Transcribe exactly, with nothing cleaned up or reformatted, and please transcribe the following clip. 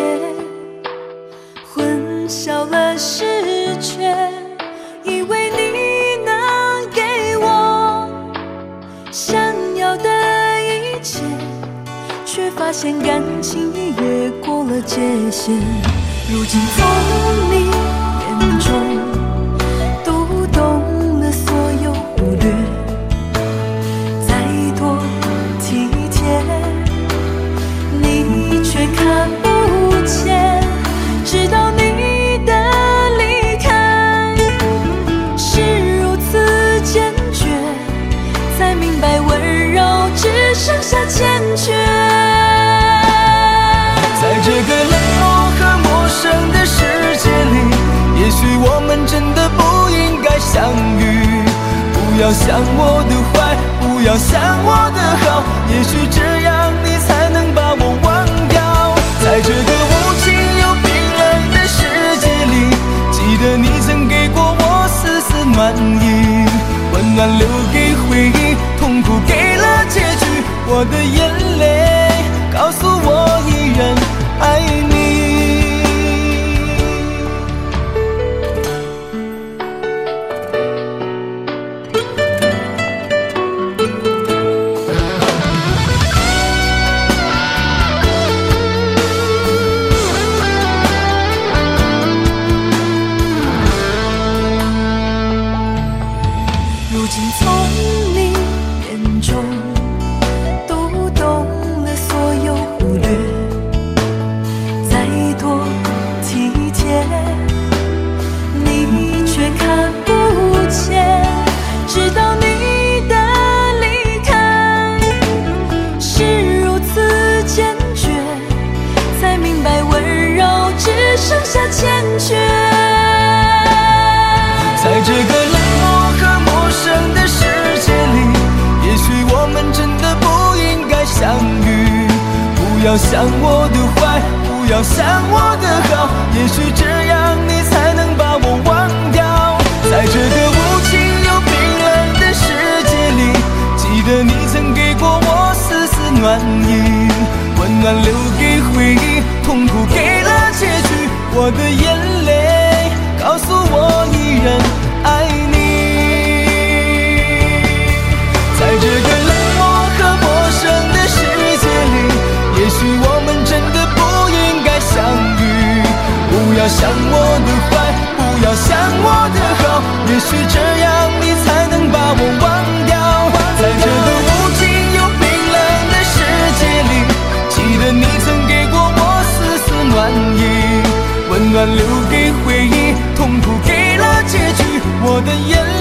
夜，混淆了视觉，以为你能给我想要的一切，却发现感情已越过了界限。如今从你眼中读懂了所有忽略，再多体贴你却看不见，直到你的离开是如此坚决，才明白温柔只剩下欠缺。 在这个冷漠和陌生的世界里，也许我们真的不应该相遇。不要想我的坏，不要想我的好，也许这样你才能把我忘掉。在这个无情又冰冷的世界里，记得你曾给过我丝丝暖意，温暖留给回忆，痛苦给了结局。我的眼泪告诉我依然爱你。 如今从你眼中读懂了所有忽略，再多体贴你却看不见，直到你的离开是如此坚决，才明白温柔只剩下欠缺。 在这个冷漠和陌生的世界里，也许我们真的不应该相遇。不要想我的坏，不要想我的好，也许这样你才能把我忘掉。在这个无情又冰冷的世界里，记得你曾给过我丝丝暖意，温暖留给回忆，痛苦给了结局。我的眼泪告诉我依然爱你。在这个冷漠和陌生的世界里，也许我们真的不应该相遇。不要想我的坏，不要想我的好，也许这样你才能把我忘掉。在这个无情又冰冷的世界里，记得你曾给过我丝丝暖意，温暖留给回忆，痛苦给了结局。我的眼泪